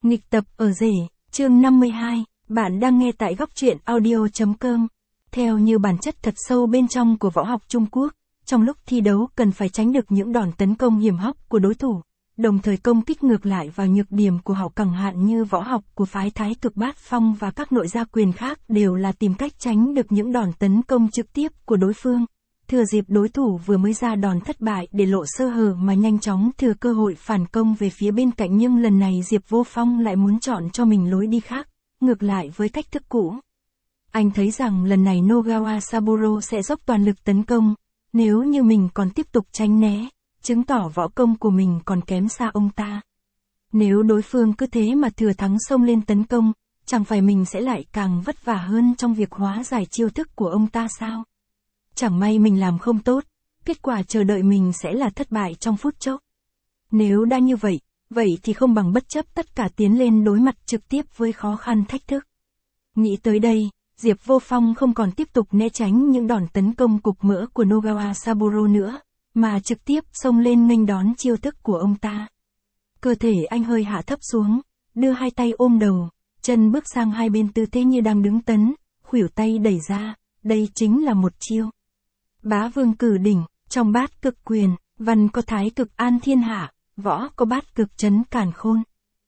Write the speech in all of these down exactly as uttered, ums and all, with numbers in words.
Nghịch tập ở rể, chương năm mươi hai, bạn đang nghe tại góc truyện audio chấm com. Theo như bản chất thật sâu bên trong của võ học Trung Quốc, trong lúc thi đấu cần phải tránh được những đòn tấn công hiểm hóc của đối thủ, đồng thời công kích ngược lại vào nhược điểm của họ, chẳng hạn như võ học của phái Thái Cực Bát Phong và các nội gia quyền khác, đều là tìm cách tránh được những đòn tấn công trực tiếp của đối phương. Thừa dịp đối thủ vừa mới ra đòn thất bại để lộ sơ hở mà nhanh chóng thừa cơ hội phản công về phía bên cạnh, nhưng lần này Diệp Vô Phong lại muốn chọn cho mình lối đi khác, ngược lại với cách thức cũ. Anh thấy rằng lần này Nogawa Saburo sẽ dốc toàn lực tấn công, nếu như mình còn tiếp tục tránh né, chứng tỏ võ công của mình còn kém xa ông ta. Nếu đối phương cứ thế mà thừa thắng xông lên tấn công, chẳng phải mình sẽ lại càng vất vả hơn trong việc hóa giải chiêu thức của ông ta sao? Chẳng may mình làm không tốt, kết quả chờ đợi mình sẽ là thất bại trong phút chốc. Nếu đã như vậy, vậy thì không bằng bất chấp tất cả tiến lên đối mặt trực tiếp với khó khăn thách thức. Nghĩ tới đây, Diệp Vô Phong không còn tiếp tục né tránh những đòn tấn công cục mỡ của Nogawa Saburo nữa, mà trực tiếp xông lên nghênh đón chiêu thức của ông ta. Cơ thể anh hơi hạ thấp xuống, đưa hai tay ôm đầu, chân bước sang hai bên tư thế như đang đứng tấn, khuỷu tay đẩy ra, đây chính là một chiêu Bá Vương Cử Đỉnh. Trong Bát Cực Quyền, văn có Thái Cực An Thiên Hạ, võ có Bát Cực Trấn Càn Khôn.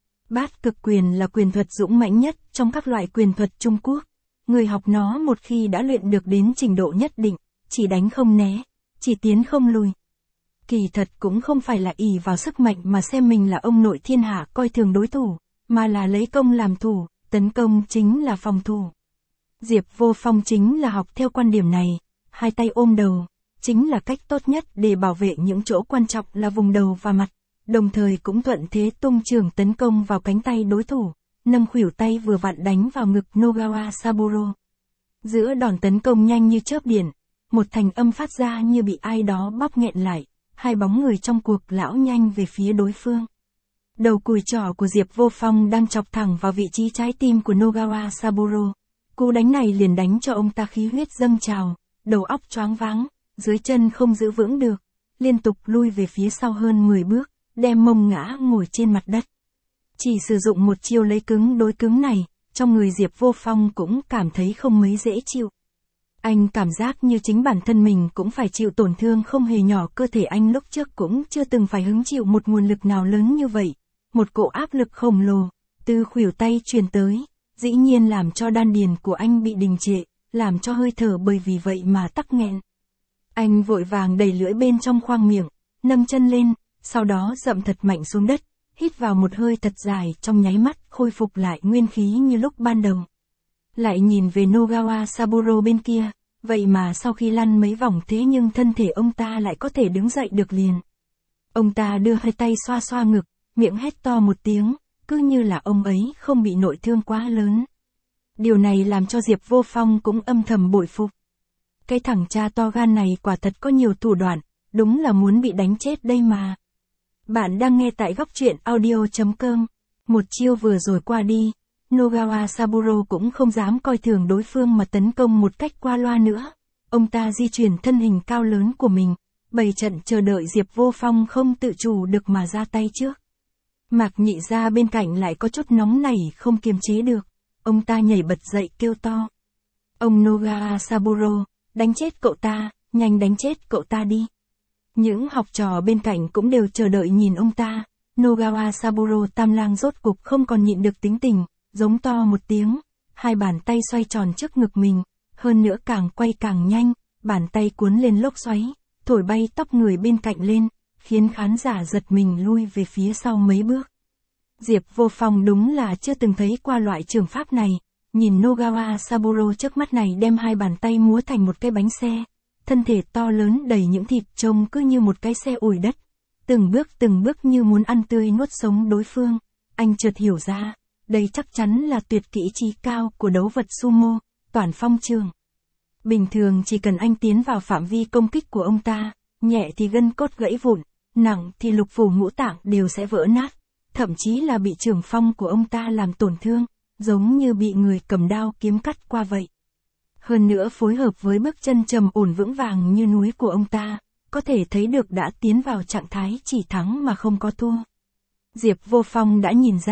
Bát Cực Quyền là quyền thuật dũng mãnh nhất trong các loại quyền thuật Trung Quốc. Người học nó một khi đã luyện được đến trình độ nhất định, chỉ đánh không né, chỉ tiến không lùi. Kỳ thật cũng không phải là ỷ vào sức mạnh mà xem mình là ông nội thiên hạ coi thường đối thủ, mà là lấy công làm thủ, tấn công chính là phòng thủ. Diệp Vô Phong chính là học theo quan điểm này, hai tay ôm đầu, chính là cách tốt nhất để bảo vệ những chỗ quan trọng là vùng đầu và mặt, đồng thời cũng thuận thế tung chưởng tấn công vào cánh tay đối thủ, nâng khuỷu tay vừa vặn đánh vào ngực Nogawa Saburo. Giữa đòn tấn công nhanh như chớp điện, một thành âm phát ra như bị ai đó bóp nghẹn lại, hai bóng người trong cuộc lão nhanh về phía đối phương. Đầu cùi trỏ của Diệp Vô Phong đang chọc thẳng vào vị trí trái tim của Nogawa Saburo. Cú đánh này liền đánh cho ông ta khí huyết dâng trào, đầu óc choáng váng, dưới chân không giữ vững được, liên tục lui về phía sau hơn mười bước, đem mông ngã ngồi trên mặt đất. Chỉ sử dụng một chiêu lấy cứng đối cứng này, trong người Diệp Vô Phong cũng cảm thấy không mấy dễ chịu. Anh cảm giác như chính bản thân mình cũng phải chịu tổn thương không hề nhỏ, cơ thể anh lúc trước cũng chưa từng phải hứng chịu một nguồn lực nào lớn như vậy. Một cỗ áp lực khổng lồ, từ khuỷu tay truyền tới, dĩ nhiên làm cho đan điền của anh bị đình trệ, làm cho hơi thở bởi vì vậy mà tắc nghẹn. Anh vội vàng đẩy lưỡi bên trong khoang miệng, nâng chân lên, sau đó dậm thật mạnh xuống đất, hít vào một hơi thật dài, trong nháy mắt khôi phục lại nguyên khí như lúc ban đầu. Lại nhìn về Nogawa Saburo bên kia, vậy mà sau khi lăn mấy vòng thế nhưng thân thể ông ta lại có thể đứng dậy được liền. Ông ta đưa hai tay xoa xoa ngực, miệng hét to một tiếng, cứ như là ông ấy không bị nội thương quá lớn. Điều này làm cho Diệp Vô Phong cũng âm thầm bội phục. Cái thằng cha to gan này quả thật có nhiều thủ đoạn, đúng là muốn bị đánh chết đây mà. Bạn đang nghe tại góc truyện audio chấm com. Một chiêu vừa rồi qua đi, Nogawa Saburo cũng không dám coi thường đối phương mà tấn công một cách qua loa nữa. Ông ta di chuyển thân hình cao lớn của mình, bày trận chờ đợi Diệp Vô Phong không tự chủ được mà ra tay trước. Mạc Nhị Gia bên cạnh lại có chút nóng nảy không kiềm chế được. Ông ta nhảy bật dậy kêu to. Ông Nogawa Saburo, đánh chết cậu ta, nhanh đánh chết cậu ta đi. Những học trò bên cạnh cũng đều chờ đợi nhìn ông ta. Nogawa Saburo tam lang rốt cục không còn nhịn được tính tình, giống to một tiếng, hai bàn tay xoay tròn trước ngực mình, hơn nữa càng quay càng nhanh, bàn tay cuốn lên lốc xoáy, thổi bay tóc người bên cạnh lên, khiến khán giả giật mình lui về phía sau mấy bước. Diệp Vô Phong đúng là chưa từng thấy qua loại trường pháp này, nhìn Nogawa Saburo trước mắt này đem hai bàn tay múa thành một cái bánh xe, thân thể to lớn đầy những thịt trông cứ như một cái xe ủi đất, từng bước từng bước như muốn ăn tươi nuốt sống đối phương. Anh chợt hiểu ra, đây chắc chắn là tuyệt kỹ chí cao của đấu vật sumo, Toản Phong Trường. Bình thường chỉ cần anh tiến vào phạm vi công kích của ông ta, nhẹ thì gân cốt gãy vụn, nặng thì lục phủ ngũ tạng đều sẽ vỡ nát, thậm chí là bị trường phong của ông ta làm tổn thương, giống như bị người cầm đao kiếm cắt qua vậy. Hơn nữa phối hợp với bước chân trầm ổn vững vàng như núi của ông ta, có thể thấy được đã tiến vào trạng thái chỉ thắng mà không có thua. Diệp Vô Phong đã nhìn ra,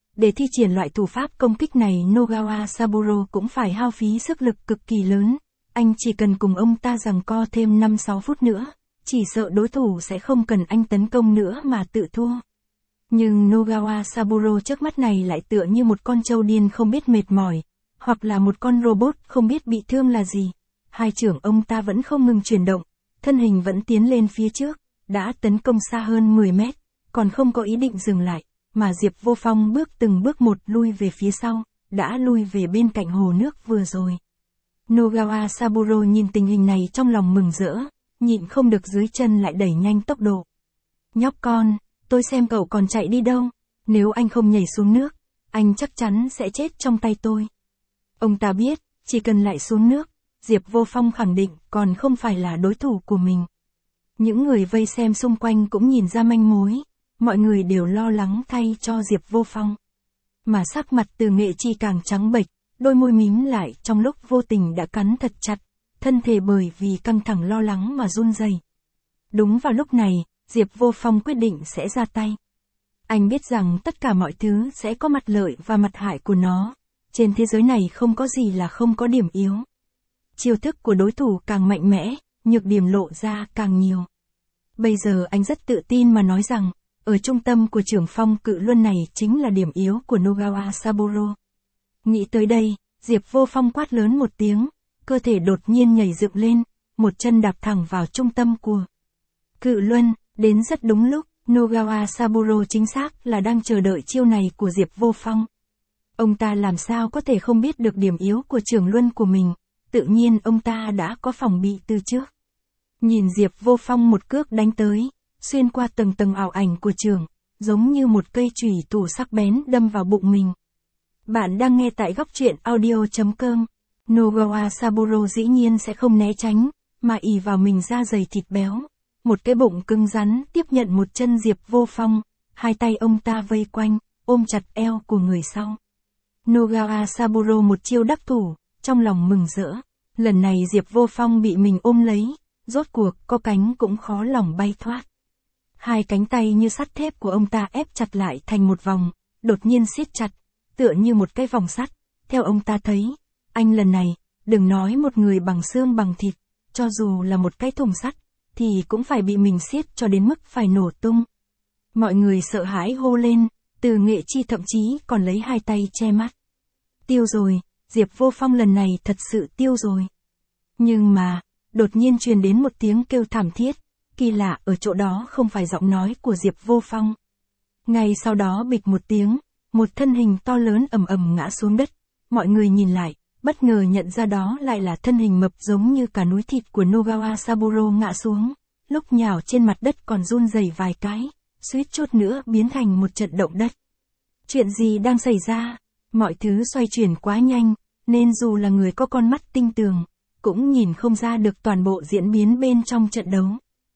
để thi triển loại thủ pháp công kích này Nogawa Saburo cũng phải hao phí sức lực cực kỳ lớn. Anh chỉ cần cùng ông ta giằng co thêm năm sáu phút nữa, chỉ sợ đối thủ sẽ không cần anh tấn công nữa mà tự thua. Nhưng Nogawa Saburo trước mắt này lại tựa như một con trâu điên không biết mệt mỏi, hoặc là một con robot không biết bị thương là gì. Hai chưởng ông ta vẫn không ngừng chuyển động, thân hình vẫn tiến lên phía trước, đã tấn công xa hơn mười mét, còn không có ý định dừng lại, mà Diệp Vô Phong bước từng bước một lui về phía sau, đã lui về bên cạnh hồ nước vừa rồi. Nogawa Saburo nhìn tình hình này trong lòng mừng rỡ, nhịn không được dưới chân lại đẩy nhanh tốc độ. Nhóc con, tôi xem cậu còn chạy đi đâu, nếu anh không nhảy xuống nước, anh chắc chắn sẽ chết trong tay tôi. Ông ta biết, chỉ cần lại xuống nước, Diệp Vô Phong khẳng định còn không phải là đối thủ của mình. Những người vây xem xung quanh cũng nhìn ra manh mối, mọi người đều lo lắng thay cho Diệp Vô Phong. Mà sắc mặt Từ Nghệ Chi càng trắng bệch, đôi môi mím lại trong lúc vô tình đã cắn thật chặt, thân thể bởi vì căng thẳng lo lắng mà run rẩy. Đúng vào lúc này, Diệp Vô Phong quyết định sẽ ra tay. Anh biết rằng tất cả mọi thứ sẽ có mặt lợi và mặt hại của nó, trên thế giới này không có gì là không có điểm yếu. Chiêu thức của đối thủ càng mạnh mẽ, nhược điểm lộ ra càng nhiều. Bây giờ anh rất tự tin mà nói rằng, ở trung tâm của trưởng phong cự luân này chính là điểm yếu của Nogawa Saburo. Nghĩ tới đây, Diệp Vô Phong quát lớn một tiếng, cơ thể đột nhiên nhảy dựng lên, một chân đạp thẳng vào trung tâm của cự luân, đến rất đúng lúc, Nogawa Saburo chính xác là đang chờ đợi chiêu này của Diệp Vô Phong. Ông ta làm sao có thể không biết được điểm yếu của trưởng luân của mình, tự nhiên ông ta đã có phòng bị từ trước. Nhìn Diệp Vô Phong một cước đánh tới, xuyên qua tầng tầng ảo ảnh của trường, giống như một cây chùy thủ sắc bén đâm vào bụng mình. Bạn đang nghe tại góc truyện audio chấm com. Nogawa Saburo dĩ nhiên sẽ không né tránh, mà ỷ vào mình da dày thịt béo. Một cái bụng cứng rắn tiếp nhận một chân Diệp Vô Phong, hai tay ông ta vây quanh, ôm chặt eo của người sau. Nogawa Saburo một chiêu đắc thủ, trong lòng mừng rỡ. Lần này Diệp Vô Phong bị mình ôm lấy, rốt cuộc có cánh cũng khó lòng bay thoát. Hai cánh tay như sắt thép của ông ta ép chặt lại thành một vòng, đột nhiên siết chặt, tựa như một cái vòng sắt. Theo ông ta thấy, anh lần này, đừng nói một người bằng xương bằng thịt, cho dù là một cái thùng sắt, thì cũng phải bị mình siết cho đến mức phải nổ tung. Mọi người sợ hãi hô lên, Từ Nghệ Chi thậm chí còn lấy hai tay che mắt. Tiêu rồi, Diệp Vô Phong lần này thật sự tiêu rồi. Nhưng mà, đột nhiên truyền đến một tiếng kêu thảm thiết, kỳ lạ ở chỗ đó không phải giọng nói của Diệp Vô Phong. Ngay sau đó bịch một tiếng, một thân hình to lớn ầm ầm ngã xuống đất, mọi người nhìn lại, bất ngờ nhận ra đó lại là thân hình mập giống như cả núi thịt của Nogawa Saburo ngã xuống, lúc nhào trên mặt đất còn run rẩy vài cái, suýt chút nữa biến thành một trận động đất. Chuyện gì đang xảy ra? Mọi thứ xoay chuyển quá nhanh, nên dù là người có con mắt tinh tường, cũng nhìn không ra được toàn bộ diễn biến bên trong trận đấu.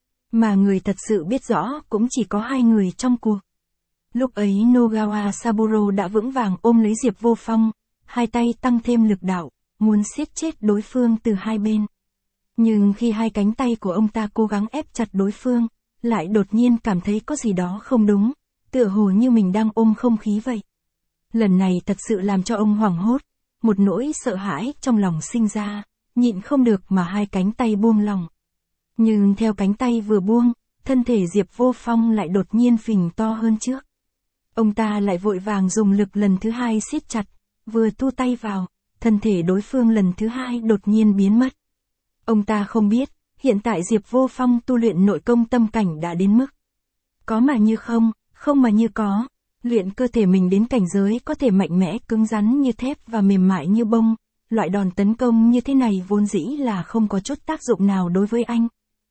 Mà người thật sự biết rõ cũng chỉ có hai người trong cuộc. Lúc ấy Nogawa Saburo đã vững vàng ôm lấy Diệp Vô Phong, hai tay tăng thêm lực đạo, muốn siết chết đối phương từ hai bên. Nhưng khi hai cánh tay của ông ta cố gắng ép chặt đối phương, lại đột nhiên cảm thấy có gì đó không đúng, tựa hồ như mình đang ôm không khí vậy. Lần này thật sự làm cho ông hoảng hốt, một nỗi sợ hãi trong lòng sinh ra, nhịn không được mà hai cánh tay buông lỏng. Nhưng theo cánh tay vừa buông, thân thể Diệp Vô Phong lại đột nhiên phình to hơn trước. Ông ta lại vội vàng dùng lực lần thứ hai siết chặt, vừa thu tay vào, thân thể đối phương lần thứ hai đột nhiên biến mất. Ông ta không biết, hiện tại Diệp Vô Phong tu luyện nội công tâm cảnh đã đến mức có mà như không, không mà như có, luyện cơ thể mình đến cảnh giới có thể mạnh mẽ cứng rắn như thép và mềm mại như bông. Loại đòn tấn công như thế này vốn dĩ là không có chút tác dụng nào đối với anh.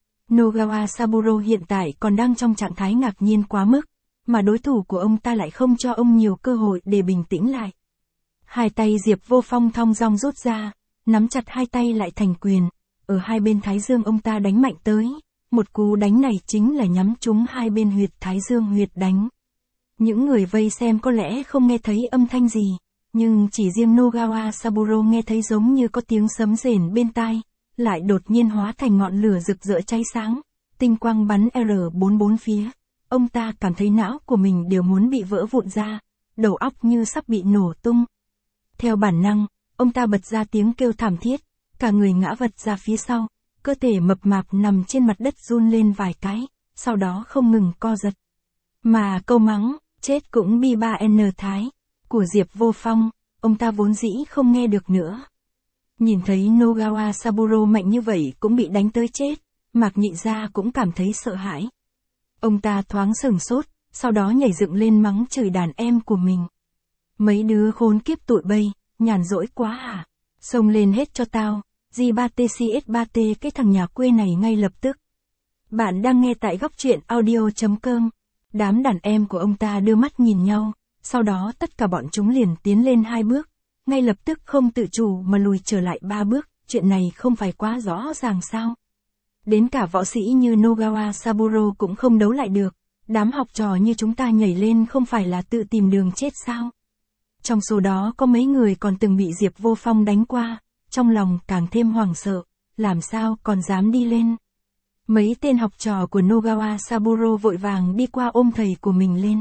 Nogawa Saburo hiện tại còn đang trong trạng thái ngạc nhiên quá mức, mà đối thủ của ông ta lại không cho ông nhiều cơ hội để bình tĩnh lại. Hai tay Diệp Vô Phong thong dong rút ra, nắm chặt hai tay lại thành quyền, ở hai bên thái dương ông ta đánh mạnh tới, một cú đánh này chính là nhắm trúng hai bên huyệt thái dương huyệt đánh. Những người vây xem có lẽ không nghe thấy âm thanh gì, nhưng chỉ riêng Nogawa Saburo nghe thấy giống như có tiếng sấm rền bên tai, lại đột nhiên hóa thành ngọn lửa rực rỡ cháy sáng, tinh quang bắn R bốn bốn phía. Ông ta cảm thấy não của mình đều muốn bị vỡ vụn ra, đầu óc như sắp bị nổ tung. Theo bản năng, ông ta bật ra tiếng kêu thảm thiết, cả người ngã vật ra phía sau, cơ thể mập mạp nằm trên mặt đất run lên vài cái, sau đó không ngừng co giật. Mà câu mắng, chết cũng bi ba n thái, của Diệp Vô Phong, ông ta vốn dĩ không nghe được nữa. Nhìn thấy Nogawa Saburo mạnh như vậy cũng bị đánh tới chết, Mạc Nhị Gia cũng cảm thấy sợ hãi. Ông ta thoáng sửng sốt, sau đó nhảy dựng lên mắng chửi đàn em của mình. Mấy đứa khốn kiếp tụi bây, nhàn rỗi quá hả? Xông lên hết cho tao, G ba T C S ba T cái thằng nhà quê này ngay lập tức. Bạn đang nghe tại góc truyện audio chấm com. Đám đàn em của ông ta đưa mắt nhìn nhau, sau đó tất cả bọn chúng liền tiến lên hai bước, ngay lập tức không tự chủ mà lùi trở lại ba bước, chuyện này không phải quá rõ ràng sao? Đến cả võ sĩ như Nogawa Saburo cũng không đấu lại được, đám học trò như chúng ta nhảy lên không phải là tự tìm đường chết sao? Trong số đó có mấy người còn từng bị Diệp Vô Phong đánh qua, trong lòng càng thêm hoảng sợ, làm sao còn dám đi lên. Mấy tên học trò của Nogawa Saburo vội vàng đi qua ôm thầy của mình lên.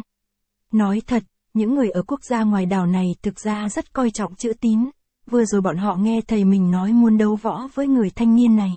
Nói thật, những người ở quốc gia ngoài đảo này thực ra rất coi trọng chữ tín, vừa rồi bọn họ nghe thầy mình nói muốn đấu võ với người thanh niên này.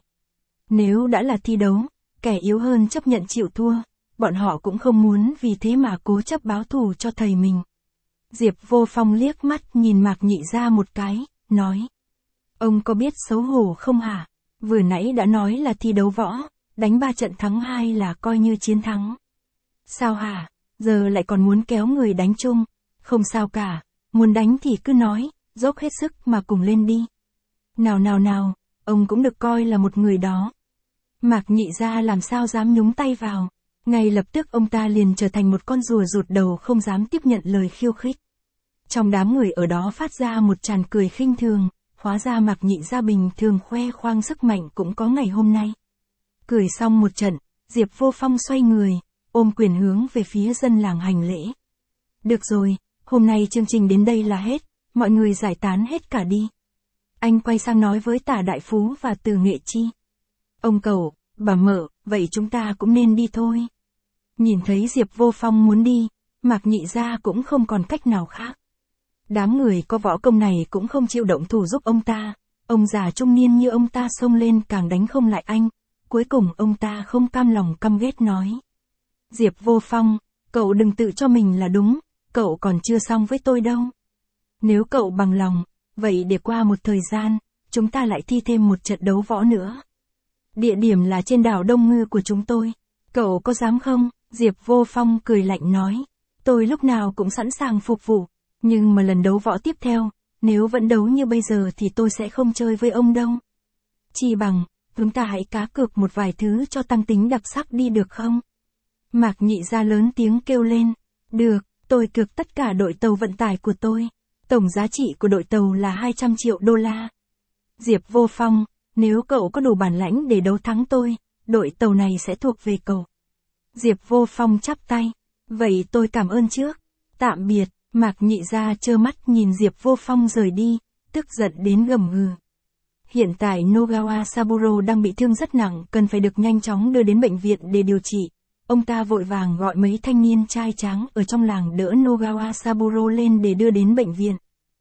Nếu đã là thi đấu, kẻ yếu hơn chấp nhận chịu thua, bọn họ cũng không muốn vì thế mà cố chấp báo thù cho thầy mình. Diệp Vô Phong liếc mắt nhìn Mạc Nhị Gia một cái, nói. Ông có biết xấu hổ không hả? Vừa nãy đã nói là thi đấu võ, đánh ba trận thắng hai là coi như chiến thắng. Sao hả? Giờ lại còn muốn kéo người đánh chung? Không sao cả, muốn đánh thì cứ nói, dốc hết sức mà cùng lên đi. Nào nào nào, ông cũng được coi là một người đó. Mạc Nhị Gia làm sao dám nhúng tay vào, ngay lập tức ông ta liền trở thành một con rùa rụt đầu không dám tiếp nhận lời khiêu khích. Trong đám người ở đó phát ra một tràng cười khinh thường, hóa ra Mạc Nhị Gia bình thường khoe khoang sức mạnh cũng có ngày hôm nay. Cười xong một trận, Diệp Vô Phong xoay người, ôm quyền hướng về phía dân làng hành lễ. Được rồi, hôm nay chương trình đến đây là hết, mọi người giải tán hết cả đi. Anh quay sang nói với Tả Đại Phú và Từ Nghệ Chi. Ông Cẩu, bà Mợ, vậy chúng ta cũng nên đi thôi. Nhìn thấy Diệp Vô Phong muốn đi, Mạc Nhị Gia cũng không còn cách nào khác. Đám người có võ công này cũng không chịu động thủ giúp ông ta, ông già trung niên như ông ta xông lên càng đánh không lại anh, cuối cùng ông ta không cam lòng căm ghét nói. Diệp Vô Phong, cậu đừng tự cho mình là đúng, cậu còn chưa xong với tôi đâu. Nếu cậu bằng lòng, vậy để qua một thời gian, chúng ta lại thi thêm một trận đấu võ nữa. Địa điểm là trên đảo Đông Ngư của chúng tôi, cậu có dám không? Diệp Vô Phong cười lạnh nói, tôi lúc nào cũng sẵn sàng phục vụ, nhưng mà lần đấu võ tiếp theo, nếu vẫn đấu như bây giờ thì tôi sẽ không chơi với ông đâu. Chi bằng, chúng ta hãy cá cược một vài thứ cho tăng tính đặc sắc đi được không? Mạc Nhị Gia lớn tiếng kêu lên, được, tôi cược tất cả đội tàu vận tải của tôi, tổng giá trị của đội tàu là hai trăm triệu đô la. Diệp Vô Phong, nếu cậu có đủ bản lãnh để đấu thắng tôi, đội tàu này sẽ thuộc về cậu. Diệp Vô Phong chắp tay, vậy tôi cảm ơn trước, tạm biệt. Mạc Nhị Gia trơ mắt nhìn Diệp Vô Phong rời đi, tức giận đến gầm gừ. Hiện tại Nogawa Saburo đang bị thương rất nặng, cần phải được nhanh chóng đưa đến bệnh viện để điều trị. Ông ta vội vàng gọi mấy thanh niên trai tráng ở trong làng đỡ Nogawa Saburo lên để đưa đến bệnh viện.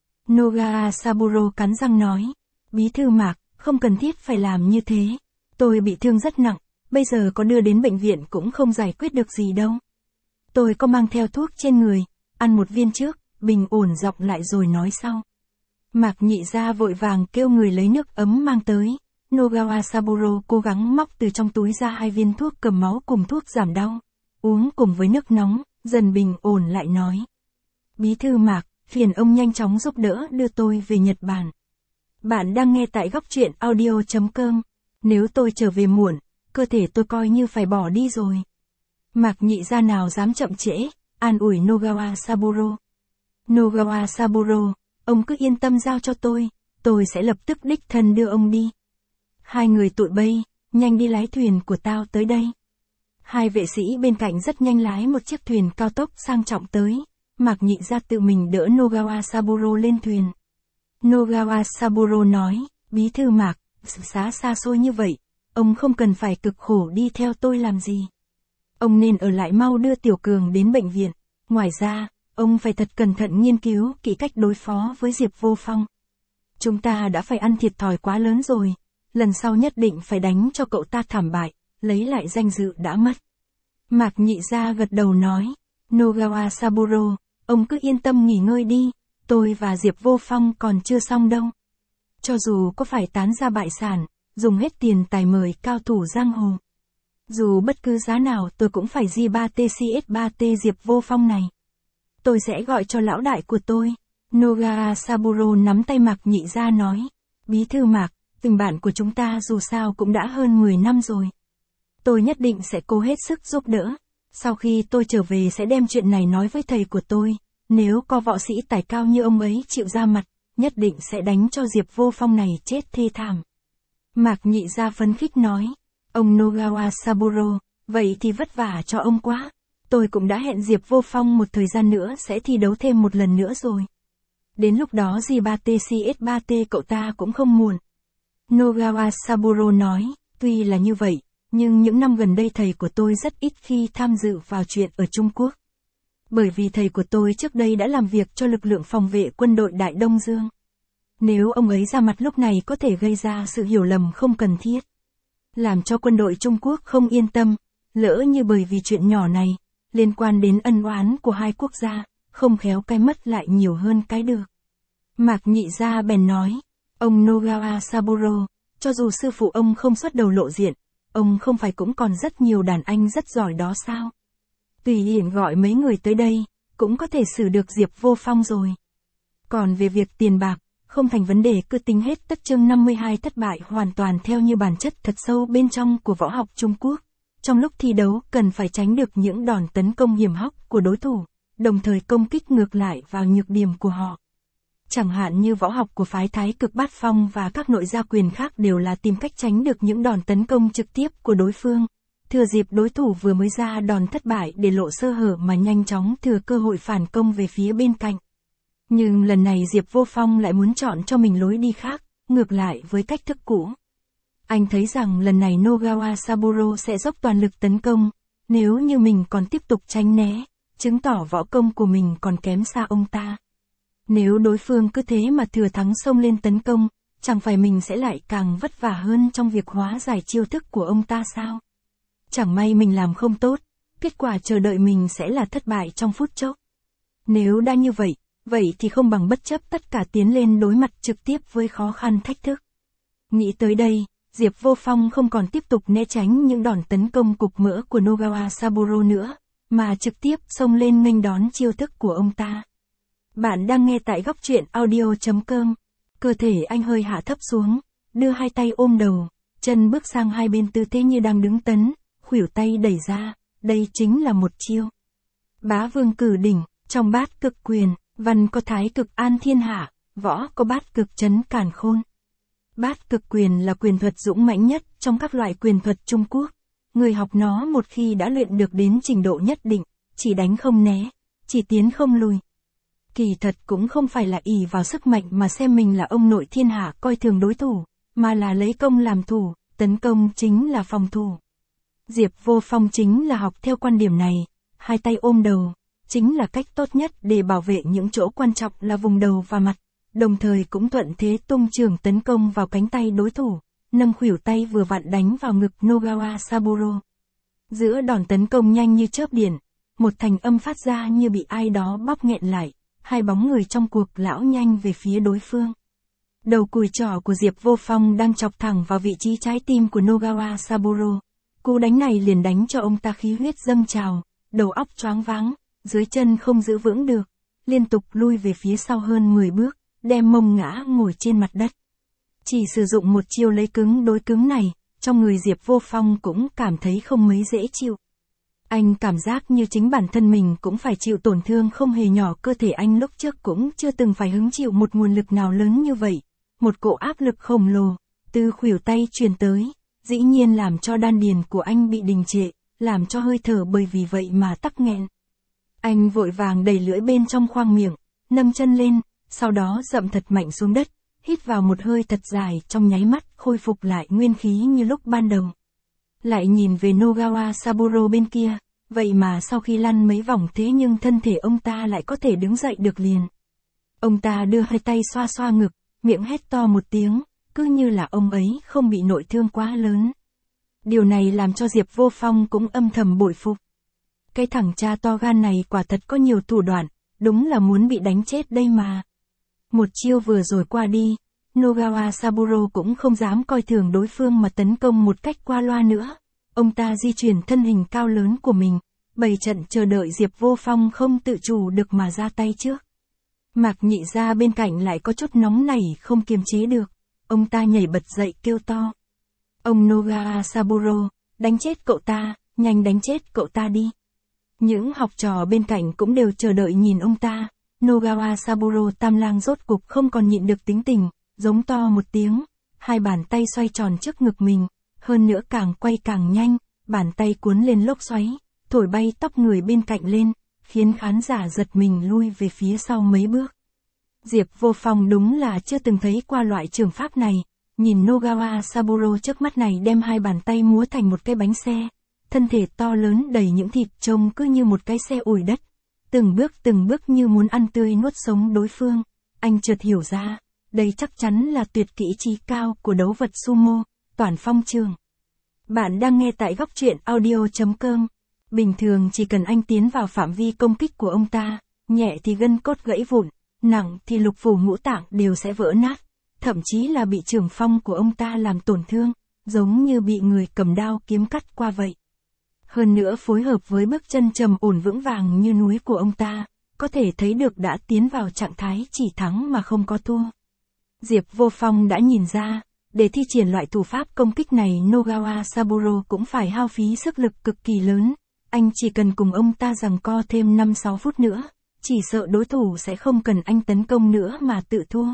Nogawa Saburo cắn răng nói, bí thư Mạc, không cần thiết phải làm như thế. Tôi bị thương rất nặng, bây giờ có đưa đến bệnh viện cũng không giải quyết được gì đâu. Tôi có mang theo thuốc trên người. Ăn một viên trước, bình ổn giọng lại rồi nói sau. Mạc Nhị Gia vội vàng kêu người lấy nước ấm mang tới. Nogawa Saburo cố gắng móc từ trong túi ra hai viên thuốc cầm máu cùng thuốc giảm đau. Uống cùng với nước nóng, dần bình ổn lại nói. Bí thư Mạc, phiền ông nhanh chóng giúp đỡ đưa tôi về Nhật Bản. Bạn đang nghe tại góc truyện audio chấm com. Nếu tôi trở về muộn, cơ thể tôi coi như phải bỏ đi rồi. Mạc Nhị Gia nào dám chậm trễ. An ủi Nogawa Saburo. Nogawa Saburo, ông cứ yên tâm giao cho tôi, tôi sẽ lập tức đích thân đưa ông đi. Hai người tụi bây, nhanh đi lái thuyền của tao tới đây. Hai vệ sĩ bên cạnh rất nhanh lái một chiếc thuyền cao tốc sang trọng tới, Mạc Nhị Gia tự mình đỡ Nogawa Saburo lên thuyền. Nogawa Saburo nói, bí thư Mạc, sự xá xa xôi như vậy, ông không cần phải cực khổ đi theo tôi làm gì. Ông nên ở lại mau đưa Tiểu Cường đến bệnh viện. Ngoài ra, ông phải thật cẩn thận nghiên cứu kỹ cách đối phó với Diệp Vô Phong. Chúng ta đã phải ăn thiệt thòi quá lớn rồi, lần sau nhất định phải đánh cho cậu ta thảm bại, lấy lại danh dự đã mất. Mạc Nhị Gia gật đầu nói, Nogawa Saburo, ông cứ yên tâm nghỉ ngơi đi, tôi và Diệp Vô Phong còn chưa xong đâu. Cho dù có phải tán ra bại sản, dùng hết tiền tài mời cao thủ giang hồ. Dù bất cứ giá nào tôi cũng phải G ba T C S ba T Diệp Vô Phong này. Tôi sẽ gọi cho lão đại của tôi. Nogawa Saburo nắm tay Mạc Nhị Gia nói, bí thư Mạc, tình bạn của chúng ta dù sao cũng đã hơn mười năm rồi. Tôi nhất định sẽ cố hết sức giúp đỡ. Sau khi tôi trở về sẽ đem chuyện này nói với thầy của tôi. Nếu có võ sĩ tài cao như ông ấy chịu ra mặt, nhất định sẽ đánh cho Diệp Vô Phong này chết thê thảm. Mạc Nhị Gia phấn khích nói, ông Nogawa Saburo, vậy thì vất vả cho ông quá. Tôi cũng đã hẹn Diệp Vô Phong một thời gian nữa sẽ thi đấu thêm một lần nữa rồi. Đến lúc đó G ba T C S ba T cậu ta cũng không muộn. Nogawa Saburo nói, tuy là như vậy, nhưng những năm gần đây thầy của tôi rất ít khi tham dự vào chuyện ở Trung Quốc. Bởi vì thầy của tôi trước đây đã làm việc cho lực lượng phòng vệ quân đội Đại Đông Dương. Nếu ông ấy ra mặt lúc này có thể gây ra sự hiểu lầm không cần thiết. Làm cho quân đội Trung Quốc không yên tâm, lỡ như bởi vì chuyện nhỏ này, liên quan đến ân oán của hai quốc gia, không khéo cái mất lại nhiều hơn cái được. Mạc Nhị Gia bèn nói, ông Nogawa Saburo, cho dù sư phụ ông không xuất đầu lộ diện, ông không phải cũng còn rất nhiều đàn anh rất giỏi đó sao? Tùy hiển gọi mấy người tới đây, cũng có thể xử được Diệp Vô Phong rồi. Còn về việc tiền bạc, không thành vấn đề, cứ tính hết tất. Chương năm mươi hai thất bại hoàn toàn theo như bản chất thật sâu bên trong của võ học Trung Quốc. Trong lúc thi đấu cần phải tránh được những đòn tấn công hiểm hóc của đối thủ, đồng thời công kích ngược lại vào nhược điểm của họ. Chẳng hạn như võ học của phái Thái Cực Bát Phong và các nội gia quyền khác đều là tìm cách tránh được những đòn tấn công trực tiếp của đối phương. Thừa dịp đối thủ vừa mới ra đòn thất bại để lộ sơ hở mà nhanh chóng thừa cơ hội phản công về phía bên cạnh. Nhưng lần này Diệp Vô Phong lại muốn chọn cho mình lối đi khác, ngược lại với cách thức cũ. Anh thấy rằng lần này Nogawa Saburo sẽ dốc toàn lực tấn công, nếu như mình còn tiếp tục tránh né, chứng tỏ võ công của mình còn kém xa ông ta. Nếu đối phương cứ thế mà thừa thắng xông lên tấn công, chẳng phải mình sẽ lại càng vất vả hơn trong việc hóa giải chiêu thức của ông ta sao? Chẳng may mình làm không tốt, kết quả chờ đợi mình sẽ là thất bại trong phút chốc. Nếu đã như vậy, vậy thì không bằng bất chấp tất cả tiến lên đối mặt trực tiếp với khó khăn thách thức. Nghĩ tới đây, Diệp Vô Phong không còn tiếp tục né tránh những đòn tấn công cục mỡ của Nogawa Saburo nữa, mà trực tiếp xông lên nghênh đón chiêu thức của ông ta. Bạn đang nghe tại góc truyện audio chấm com. Cơ thể anh hơi hạ thấp xuống, đưa hai tay ôm đầu, chân bước sang hai bên tư thế như đang đứng tấn, khuỷu tay đẩy ra, đây chính là một chiêu. Bá vương cử đỉnh, trong bát cực quyền, văn có thái cực an thiên hạ, võ có bát cực chấn càn khôn. Bát cực quyền là quyền thuật dũng mãnh nhất trong các loại quyền thuật Trung Quốc. Người học nó một khi đã luyện được đến trình độ nhất định, chỉ đánh không né, chỉ tiến không lùi. Kỳ thật cũng không phải là ỷ vào sức mạnh mà xem mình là ông nội thiên hạ coi thường đối thủ, mà là lấy công làm thủ, tấn công chính là phòng thủ. Diệp Vô Phong chính là học theo quan điểm này, hai tay ôm đầu, chính là cách tốt nhất để bảo vệ những chỗ quan trọng là vùng đầu và mặt, đồng thời cũng thuận thế tung trường tấn công vào cánh tay đối thủ, nâng khuỷu tay vừa vặn đánh vào ngực Nogawa Saburo. Giữa đòn tấn công nhanh như chớp điện, một thành âm phát ra như bị ai đó bóp nghẹn lại, hai bóng người trong cuộc lão nhanh về phía đối phương. Đầu cùi trỏ của Diệp Vô Phong đang chọc thẳng vào vị trí trái tim của Nogawa Saburo. Cú đánh này liền đánh cho ông ta khí huyết dâng trào, đầu óc choáng váng, dưới chân không giữ vững được, liên tục lui về phía sau hơn mười bước, đem mông ngã ngồi trên mặt đất. Chỉ sử dụng một chiêu lấy cứng đối cứng này, trong người Diệp Vô Phong cũng cảm thấy không mấy dễ chịu. Anh cảm giác như chính bản thân mình cũng phải chịu tổn thương không hề nhỏ, cơ thể anh lúc trước cũng chưa từng phải hứng chịu một nguồn lực nào lớn như vậy. Một cỗ áp lực khổng lồ, từ khuỷu tay truyền tới, dĩ nhiên làm cho đan điền của anh bị đình trệ, làm cho hơi thở bởi vì vậy mà tắc nghẹn. Anh vội vàng đẩy lưỡi bên trong khoang miệng, nâng chân lên, sau đó dậm thật mạnh xuống đất, hít vào một hơi thật dài, trong nháy mắt khôi phục lại nguyên khí như lúc ban đầu. Lại nhìn về Nogawa Saburo bên kia, vậy mà sau khi lăn mấy vòng thế nhưng thân thể ông ta lại có thể đứng dậy được liền. Ông ta đưa hai tay xoa xoa ngực, miệng hét to một tiếng, cứ như là ông ấy không bị nội thương quá lớn. Điều này làm cho Diệp Vô Phong cũng âm thầm bội phục. Cái thằng cha to gan này quả thật có nhiều thủ đoạn, đúng là muốn bị đánh chết đây mà. Một chiêu vừa rồi qua đi, Nogawa Saburo cũng không dám coi thường đối phương mà tấn công một cách qua loa nữa. Ông ta di chuyển thân hình cao lớn của mình, bày trận chờ đợi Diệp Vô Phong không tự chủ được mà ra tay trước. Mạc Nhị Gia bên cạnh lại có chút nóng nảy không kiềm chế được, ông ta nhảy bật dậy kêu to. Ông Nogawa Saburo, đánh chết cậu ta, nhanh đánh chết cậu ta đi. Những học trò bên cạnh cũng đều chờ đợi nhìn ông ta. Nogawa Saburo tam lang rốt cục không còn nhịn được tính tình, giống to một tiếng, hai bàn tay xoay tròn trước ngực mình, hơn nữa càng quay càng nhanh, bàn tay cuốn lên lốc xoáy, thổi bay tóc người bên cạnh lên, khiến khán giả giật mình lui về phía sau mấy bước. Diệp Vô Phong đúng là chưa từng thấy qua loại trường pháp này, nhìn Nogawa Saburo trước mắt này đem hai bàn tay múa thành một cái bánh xe, thân thể to lớn đầy những thịt trông cứ như một cái xe ủi đất, từng bước từng bước như muốn ăn tươi nuốt sống đối phương. Anh chợt hiểu ra, đây chắc chắn là tuyệt kỹ chí cao của đấu vật sumo, Toản Phong Trường. Bạn đang nghe tại góc truyện audio chấm com. Bình thường chỉ cần anh tiến vào phạm vi công kích của ông ta, nhẹ thì gân cốt gãy vụn, nặng thì lục phủ ngũ tạng đều sẽ vỡ nát, thậm chí là bị trường phong của ông ta làm tổn thương, giống như bị người cầm đao kiếm cắt qua vậy. Hơn nữa phối hợp với bước chân trầm ổn vững vàng như núi của ông ta, có thể thấy được đã tiến vào trạng thái chỉ thắng mà không có thua. Diệp Vô Phong đã nhìn ra, để thi triển loại thủ pháp công kích này Nogawa Saburo cũng phải hao phí sức lực cực kỳ lớn, anh chỉ cần cùng ông ta giằng co thêm năm sáu phút nữa, chỉ sợ đối thủ sẽ không cần anh tấn công nữa mà tự thua.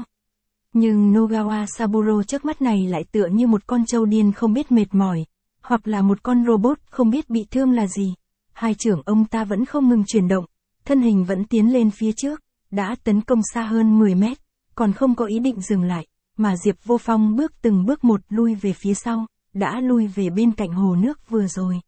Nhưng Nogawa Saburo trước mắt này lại tựa như một con trâu điên không biết mệt mỏi, hoặc là một con robot không biết bị thương là gì. Hai chưởng ông ta vẫn không ngừng chuyển động, thân hình vẫn tiến lên phía trước, đã tấn công xa hơn mười mét, còn không có ý định dừng lại, mà Diệp Vô Phong bước từng bước một lui về phía sau, đã lui về bên cạnh hồ nước vừa rồi.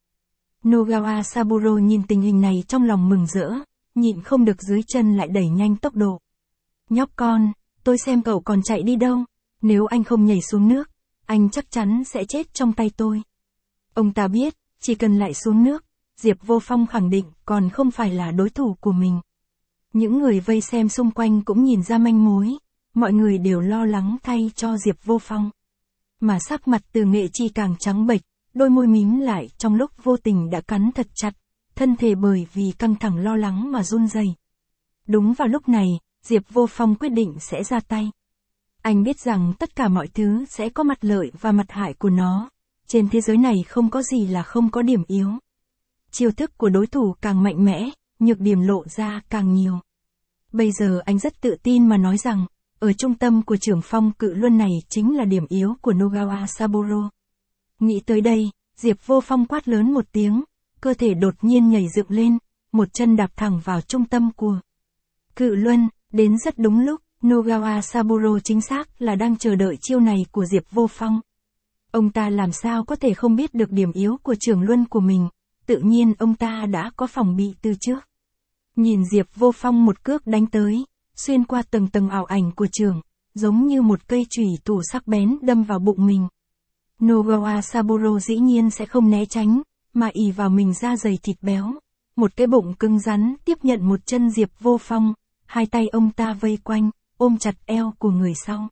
Nogawa Saburo nhìn tình hình này trong lòng mừng rỡ, nhịn không được dưới chân lại đẩy nhanh tốc độ. Nhóc con, tôi xem cậu còn chạy đi đâu, nếu anh không nhảy xuống nước, anh chắc chắn sẽ chết trong tay tôi. Ông ta biết, chỉ cần lại xuống nước, Diệp Vô Phong khẳng định còn không phải là đối thủ của mình. Những người vây xem xung quanh cũng nhìn ra manh mối, mọi người đều lo lắng thay cho Diệp Vô Phong. Mà sắc mặt Từ Nghệ Chi càng trắng bệch, đôi môi mím lại trong lúc vô tình đã cắn thật chặt, thân thể bởi vì căng thẳng lo lắng mà run rẩy. Đúng vào lúc này, Diệp Vô Phong quyết định sẽ ra tay. Anh biết rằng tất cả mọi thứ sẽ có mặt lợi và mặt hại của nó. Trên thế giới này không có gì là không có điểm yếu. Chiêu thức của đối thủ càng mạnh mẽ, nhược điểm lộ ra càng nhiều. Bây giờ anh rất tự tin mà nói rằng, ở trung tâm của trưởng phong cự luân này chính là điểm yếu của Nogawa Saburo. Nghĩ tới đây, Diệp Vô Phong quát lớn một tiếng, cơ thể đột nhiên nhảy dựng lên, một chân đạp thẳng vào trung tâm của cự luân, đến rất đúng lúc, Nogawa Saburo chính xác là đang chờ đợi chiêu này của Diệp Vô Phong. Ông ta làm sao có thể không biết được điểm yếu của trường luân của mình, tự nhiên ông ta đã có phòng bị từ trước. Nhìn Diệp Vô Phong một cước đánh tới, xuyên qua tầng tầng ảo ảnh của trường, giống như một cây chùy thủ sắc bén đâm vào bụng mình. Nogawa Saburo dĩ nhiên sẽ không né tránh, mà ỷ vào mình da dày thịt béo, một cái bụng cứng rắn tiếp nhận một chân Diệp Vô Phong, hai tay ông ta vây quanh, ôm chặt eo của người sau.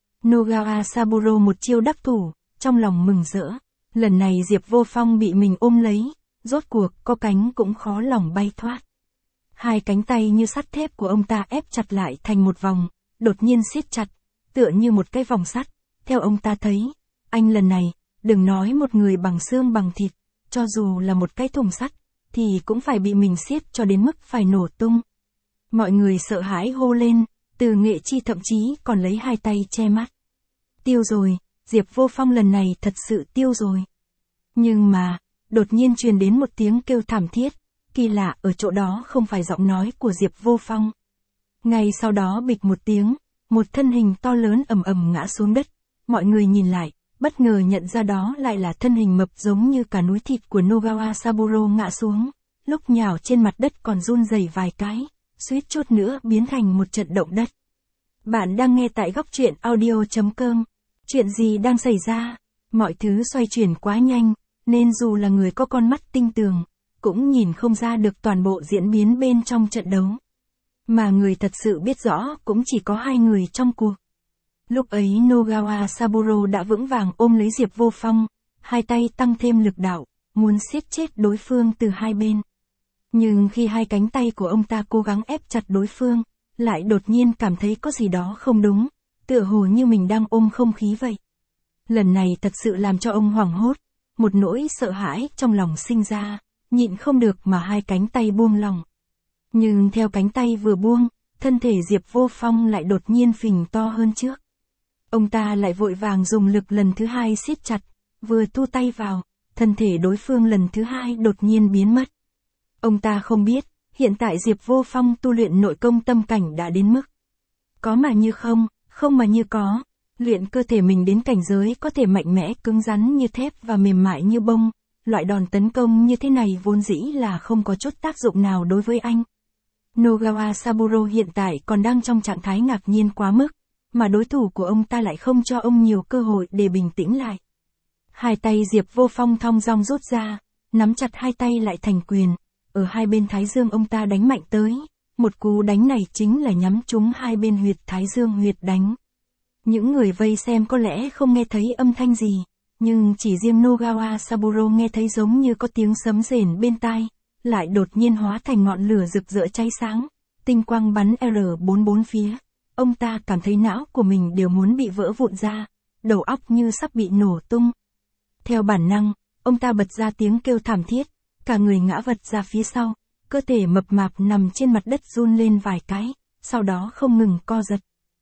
Nogawa Saburo một chiêu đắc thủ, trong lòng mừng rỡ, lần này Diệp Vô Phong bị mình ôm lấy, rốt cuộc có cánh cũng khó lòng bay thoát. Hai cánh tay như sắt thép của ông ta ép chặt lại thành một vòng, đột nhiên siết chặt, tựa như một cái vòng sắt. Theo ông ta thấy, anh lần này, đừng nói một người bằng xương bằng thịt, cho dù là một cái thùng sắt, thì cũng phải bị mình siết cho đến mức phải nổ tung. Mọi người sợ hãi hô lên, Từ Nghệ Chi thậm chí còn lấy hai tay che mắt. Tiêu rồi, Diệp Vô Phong lần này thật sự tiêu rồi. Nhưng mà, đột nhiên truyền đến một tiếng kêu thảm thiết, kỳ lạ ở chỗ đó không phải giọng nói của Diệp Vô Phong. Ngay sau đó bịch một tiếng, một thân hình to lớn ầm ầm ngã xuống đất, mọi người nhìn lại, bất ngờ nhận ra đó lại là thân hình mập giống như cả núi thịt của Nogawa Saburo ngã xuống, lúc nhào trên mặt đất còn run rẩy vài cái, suýt chút nữa biến thành một trận động đất. Bạn đang nghe tại góc truyện audio.com. Chuyện gì đang xảy ra? Mọi thứ xoay chuyển quá nhanh, nên dù là người có con mắt tinh tường, cũng nhìn không ra được toàn bộ diễn biến bên trong trận đấu. Mà người thật sự biết rõ cũng chỉ có hai người trong cuộc. Lúc ấy Nogawa Saburo đã vững vàng ôm lấy Diệp Vô Phong, hai tay tăng thêm lực đạo, muốn siết chết đối phương từ hai bên. Nhưng khi hai cánh tay của ông ta cố gắng ép chặt đối phương, lại đột nhiên cảm thấy có gì đó không đúng, tựa hồ như mình đang ôm không khí vậy. Lần này thật sự làm cho ông hoảng hốt, một nỗi sợ hãi trong lòng sinh ra, nhịn không được mà hai cánh tay buông lỏng. Nhưng theo cánh tay vừa buông, thân thể Diệp Vô Phong lại đột nhiên phình to hơn trước. Ông ta lại vội vàng dùng lực lần thứ hai siết chặt, vừa thu tay vào, thân thể đối phương lần thứ hai đột nhiên biến mất. Ông ta không biết, hiện tại Diệp Vô Phong tu luyện nội công tâm cảnh đã đến mức có mà như không, không mà như có, luyện cơ thể mình đến cảnh giới có thể mạnh mẽ cứng rắn như thép và mềm mại như bông, loại đòn tấn công như thế này vốn dĩ là không có chút tác dụng nào đối với anh. Nogawa Saburo hiện tại còn đang trong trạng thái ngạc nhiên quá mức, mà đối thủ của ông ta lại không cho ông nhiều cơ hội để bình tĩnh lại. Hai tay Diệp Vô Phong thong dong rút ra, nắm chặt hai tay lại thành quyền, ở hai bên thái dương ông ta đánh mạnh tới, một cú đánh này chính là nhắm trúng hai bên huyệt thái dương huyệt đánh. Những người vây xem có lẽ không nghe thấy âm thanh gì, nhưng chỉ riêng Nogawa Saburo nghe thấy giống như có tiếng sấm rền bên tai, lại đột nhiên hóa thành ngọn lửa rực rỡ cháy sáng, tinh quang bắn R bốn bốn phía. Ông ta cảm thấy não của mình đều muốn bị vỡ vụn ra, đầu óc như sắp bị nổ tung. Theo bản năng, ông ta bật ra tiếng kêu thảm thiết, cả người ngã vật ra phía sau, cơ thể mập mạp nằm trên mặt đất run lên vài cái, sau đó không ngừng co giật.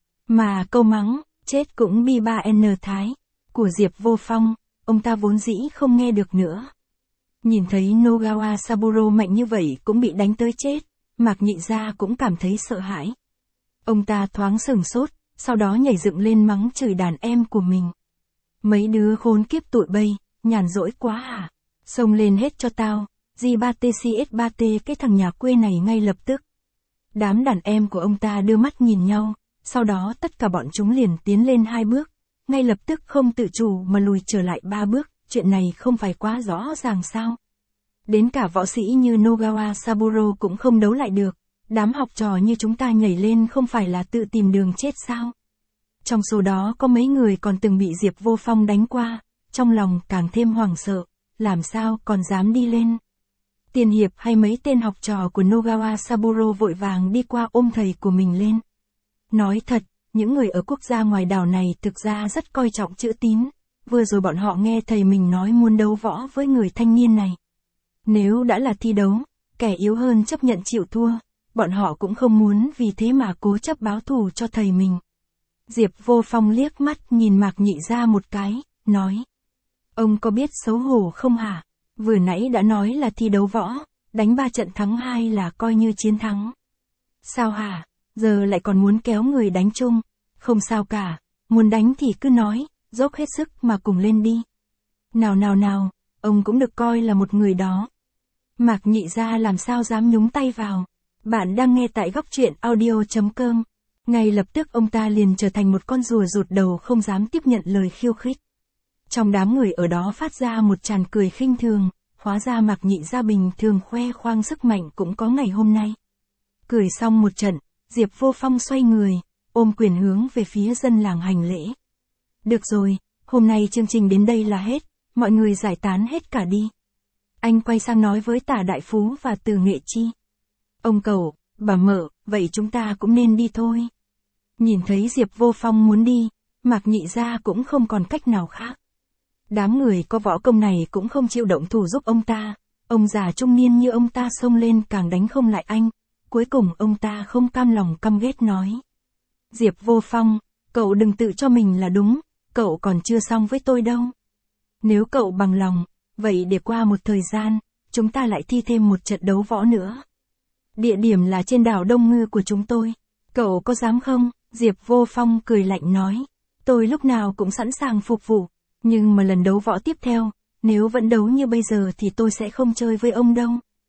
Mà câu mắng, chết cũng bi ba N thái, của Diệp Vô Phong, ông ta vốn dĩ không nghe được nữa. Nhìn thấy Nogawa Saburo mạnh như vậy cũng bị đánh tới chết, Mạc Nhị Gia cũng cảm thấy sợ hãi. Ông ta thoáng sửng sốt, sau đó nhảy dựng lên mắng chửi đàn em của mình. Mấy đứa khốn kiếp tụi bay, nhàn rỗi quá hả? Xông lên hết cho tao, G ba T C S ba T cái thằng nhà quê này ngay lập tức. Đám đàn em của ông ta đưa mắt nhìn nhau, sau đó tất cả bọn chúng liền tiến lên hai bước, ngay lập tức không tự chủ mà lùi trở lại ba bước, chuyện này không phải quá rõ ràng sao? Đến cả võ sĩ như Nogawa Saburo cũng không đấu lại được, đám học trò như chúng ta nhảy lên không phải là tự tìm đường chết sao? Trong số đó có mấy người còn từng bị Diệp Vô Phong đánh qua, trong lòng càng thêm hoảng sợ, làm sao còn dám đi lên. Tiền Hiệp hay mấy tên học trò của Nogawa Saburo vội vàng đi qua ôm thầy của mình lên. Nói thật, những người ở quốc gia ngoài đảo này thực ra rất coi trọng chữ tín, vừa rồi bọn họ nghe thầy mình nói muốn đấu võ với người thanh niên này. Nếu đã là thi đấu, kẻ yếu hơn chấp nhận chịu thua, bọn họ cũng không muốn vì thế mà cố chấp báo thù cho thầy mình. Diệp Vô Phong liếc mắt nhìn Mạc Nhị Gia một cái, nói. Ông có biết xấu hổ không hả? Vừa nãy đã nói là thi đấu võ, đánh ba trận thắng hai là coi như chiến thắng. Sao hả? Giờ lại còn muốn kéo người đánh chung? Không sao cả, muốn đánh thì cứ nói, dốc hết sức mà cùng lên đi. Nào nào nào, ông cũng được coi là một người đó. Mạc Nhị Gia làm sao dám nhúng tay vào. Bạn đang nghe tại góc truyện audio.com. Ngay lập tức ông ta liền trở thành một con rùa rụt đầu không dám tiếp nhận lời khiêu khích. Trong đám người ở đó phát ra một tràng cười khinh thường, hóa ra Mạc Nhị Gia bình thường khoe khoang sức mạnh cũng có ngày hôm nay. Cười xong một trận, Diệp Vô Phong xoay người, ôm quyền hướng về phía dân làng hành lễ. Được rồi, hôm nay chương trình đến đây là hết, mọi người giải tán hết cả đi. Anh quay sang nói với Tả Đại Phú và Từ Nghệ Chi. Ông Cẩu, bà Mợ, vậy chúng ta cũng nên đi thôi. Nhìn thấy Diệp Vô Phong muốn đi, Mạc Nhị Gia cũng không còn cách nào khác. Đám người có võ công này cũng không chịu động thủ giúp ông ta, ông già trung niên như ông ta xông lên càng đánh không lại anh, cuối cùng ông ta không cam lòng căm ghét nói. Diệp Vô Phong, cậu đừng tự cho mình là đúng, cậu còn chưa xong với tôi đâu. Nếu cậu bằng lòng, vậy để qua một thời gian, chúng ta lại thi thêm một trận đấu võ nữa. Địa điểm là trên đảo Đông Ngư của chúng tôi, cậu có dám không? Diệp Vô Phong cười lạnh nói, tôi lúc nào cũng sẵn sàng phục vụ, nhưng mà lần đấu võ tiếp theo, nếu vẫn đấu như bây giờ thì tôi sẽ không chơi với ông đâu.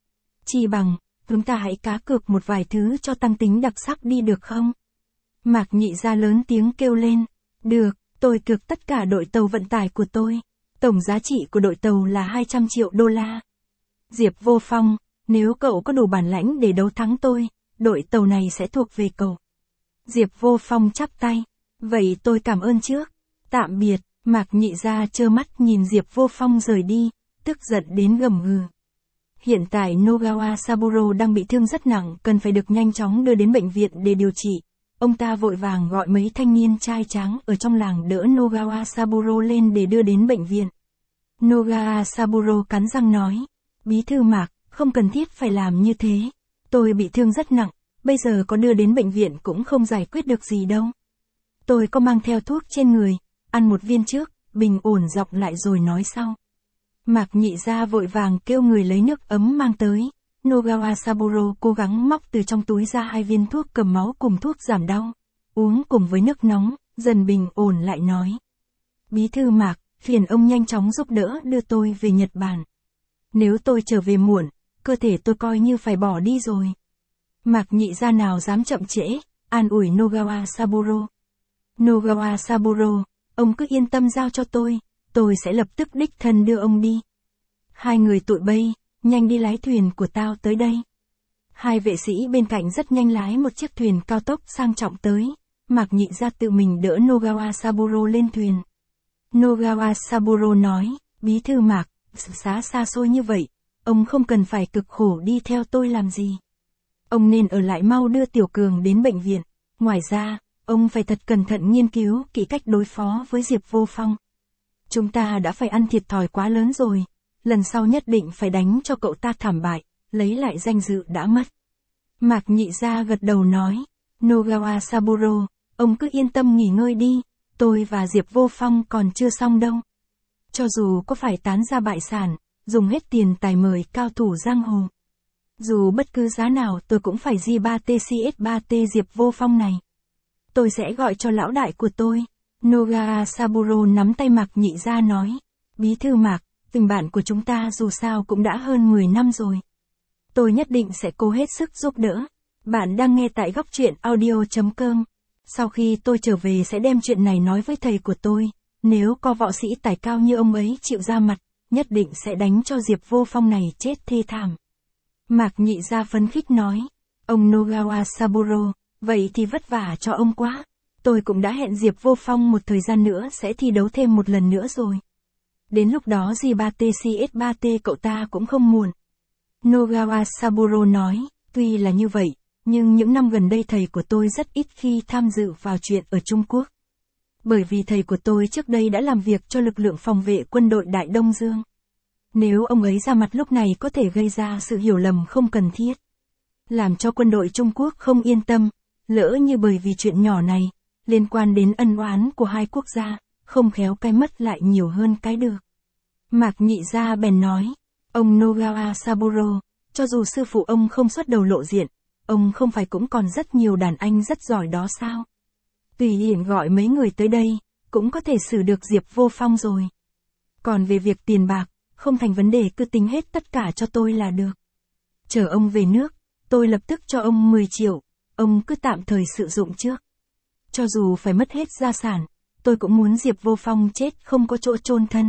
Chi bằng, chúng ta hãy cá cược một vài thứ cho tăng tính đặc sắc đi được không? Mạc Nhị Gia lớn tiếng kêu lên. Được, tôi cược tất cả đội tàu vận tải của tôi. Tổng giá trị của đội tàu là hai trăm triệu đô la. Diệp Vô Phong, nếu cậu có đủ bản lãnh để đấu thắng tôi, đội tàu này sẽ thuộc về cậu. Diệp Vô Phong chắp tay. Vậy tôi cảm ơn trước. Tạm biệt. Mạc Nhị Gia trơ mắt nhìn Diệp Vô Phong rời đi, tức giận đến gầm gừ. Hiện tại Nogawa Saburo đang bị thương rất nặng, cần phải được nhanh chóng đưa đến bệnh viện để điều trị. Ông ta vội vàng gọi mấy thanh niên trai tráng ở trong làng đỡ Nogawa Saburo lên để đưa đến bệnh viện. Nogawa Saburo cắn răng nói. Bí thư Mạc, không cần thiết phải làm như thế. Tôi bị thương rất nặng, bây giờ có đưa đến bệnh viện cũng không giải quyết được gì đâu. Tôi có mang theo thuốc trên người, ăn một viên trước, bình ổn giọng lại rồi nói sau. Mạc Nhị Gia vội vàng kêu người lấy nước ấm mang tới. Nogawa Saburo cố gắng móc từ trong túi ra hai viên thuốc cầm máu cùng thuốc giảm đau. Uống cùng với nước nóng, dần bình ổn lại nói. Bí thư Mạc, phiền ông nhanh chóng giúp đỡ đưa tôi về Nhật Bản. Nếu tôi trở về muộn, cơ thể tôi coi như phải bỏ đi rồi. Mạc Nhị Gia nào dám chậm trễ, an ủi Nogawa Saburo. Nogawa Saburo, ông cứ yên tâm giao cho tôi, tôi sẽ lập tức đích thân đưa ông đi. Hai người tụi bay, nhanh đi lái thuyền của tao tới đây. Hai vệ sĩ bên cạnh rất nhanh lái một chiếc thuyền cao tốc sang trọng tới. Mạc Nhị Gia tự mình đỡ Nogawa Saburo lên thuyền. Nogawa Saburo nói, bí thư Mạc, sự xá xa xôi như vậy, ông không cần phải cực khổ đi theo tôi làm gì. Ông nên ở lại mau đưa Tiểu Cường đến bệnh viện. Ngoài ra, ông phải thật cẩn thận nghiên cứu kỹ cách đối phó với Diệp Vô Phong. Chúng ta đã phải ăn thiệt thòi quá lớn rồi, lần sau nhất định phải đánh cho cậu ta thảm bại, lấy lại danh dự đã mất. Mạc Nhị Gia gật đầu nói, Nogawa Saburo, ông cứ yên tâm nghỉ ngơi đi, tôi và Diệp Vô Phong còn chưa xong đâu. Cho dù có phải tán ra bại sản, dùng hết tiền tài mời cao thủ giang hồ. Dù bất cứ giá nào tôi cũng phải G ba T C S ba T Diệp Vô Phong này. Tôi sẽ gọi cho lão đại của tôi. Nogawa Saburo nắm tay Mạc Nhị Gia nói. Bí thư Mạc, tình bạn của chúng ta dù sao cũng đã hơn mười năm rồi. Tôi nhất định sẽ cố hết sức giúp đỡ. Bạn đang nghe tại góc truyện audio chấm com. Sau khi tôi trở về sẽ đem chuyện này nói với thầy của tôi. Nếu có võ sĩ tài cao như ông ấy chịu ra mặt, nhất định sẽ đánh cho Diệp Vô Phong này chết thê thảm. Mạc Nhị Gia phấn khích nói. Ông Nogawa Saburo, vậy thì vất vả cho ông quá. Tôi cũng đã hẹn Diệp Vô Phong một thời gian nữa sẽ thi đấu thêm một lần nữa rồi. Đến lúc đó G ba T C S ba T cậu ta cũng không muộn. Nogawa Saburo nói, tuy là như vậy, nhưng những năm gần đây thầy của tôi rất ít khi tham dự vào chuyện ở Trung Quốc. Bởi vì thầy của tôi trước đây đã làm việc cho lực lượng phòng vệ quân đội Đại Đông Dương. Nếu ông ấy ra mặt lúc này có thể gây ra sự hiểu lầm không cần thiết. Làm cho quân đội Trung Quốc không yên tâm, lỡ như bởi vì chuyện nhỏ này, liên quan đến ân oán của hai quốc gia, không khéo cái mất lại nhiều hơn cái được. Mạc Nhị Gia bèn nói, ông Nogawa Saburo, cho dù sư phụ ông không xuất đầu lộ diện, ông không phải cũng còn rất nhiều đàn anh rất giỏi đó sao? Tùy tiện gọi mấy người tới đây, cũng có thể xử được Diệp Vô Phong rồi. Còn về việc tiền bạc, không thành vấn đề, cứ tính hết tất cả cho tôi là được. Chờ ông về nước, tôi lập tức cho ông mười triệu, ông cứ tạm thời sử dụng trước. Cho dù phải mất hết gia sản, tôi cũng muốn Diệp Vô Phong chết không có chỗ chôn thân.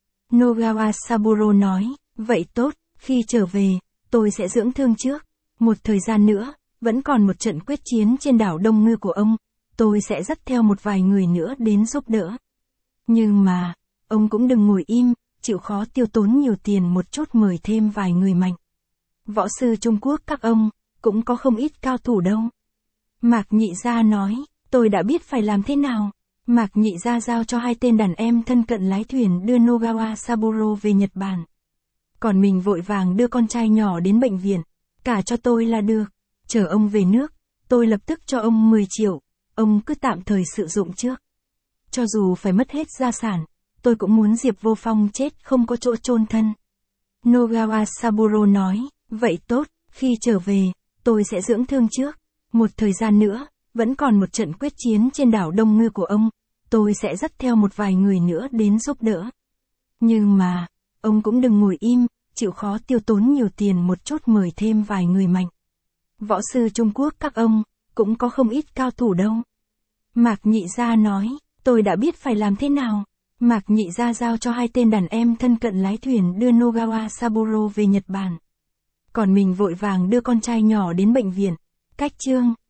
Nogawa Saburo nói, vậy tốt, khi trở về, tôi sẽ dưỡng thương trước. Một thời gian nữa, vẫn còn một trận quyết chiến trên đảo Đông Ngư của ông, tôi sẽ dắt theo một vài người nữa đến giúp đỡ. Nhưng mà, ông cũng đừng ngồi im, chịu khó tiêu tốn nhiều tiền một chút mời thêm vài người mạnh. Võ sư Trung Quốc các ông, cũng có không ít cao thủ đâu. Mạc Nhị Gia nói, tôi đã biết phải làm thế nào. Mạc Nhị Gia giao cho hai tên đàn em thân cận lái thuyền đưa Nogawa Saburo về Nhật Bản. Còn mình vội vàng đưa con trai nhỏ đến bệnh viện, cả cho tôi là được. Chờ ông về nước, tôi lập tức cho ông mười triệu, ông cứ tạm thời sử dụng trước. Cho dù phải mất hết gia sản, tôi cũng muốn Diệp Vô Phong chết không có chỗ chôn thân. Nogawa Saburo nói, vậy tốt, khi trở về, tôi sẽ dưỡng thương trước. Một thời gian nữa, vẫn còn một trận quyết chiến trên đảo Đông Ngư của ông, tôi sẽ dắt theo một vài người nữa đến giúp đỡ. Nhưng mà, ông cũng đừng ngồi im, chịu khó tiêu tốn nhiều tiền một chút mời thêm vài người mạnh. Võ sư Trung Quốc các ông, cũng có không ít cao thủ đâu. Mạc Nhị Gia nói, tôi đã biết phải làm thế nào. Mạc Nhị Gia giao cho hai tên đàn em thân cận lái thuyền đưa Nogawa Saburo về Nhật Bản. Còn mình vội vàng đưa con trai nhỏ đến bệnh viện. Cách chương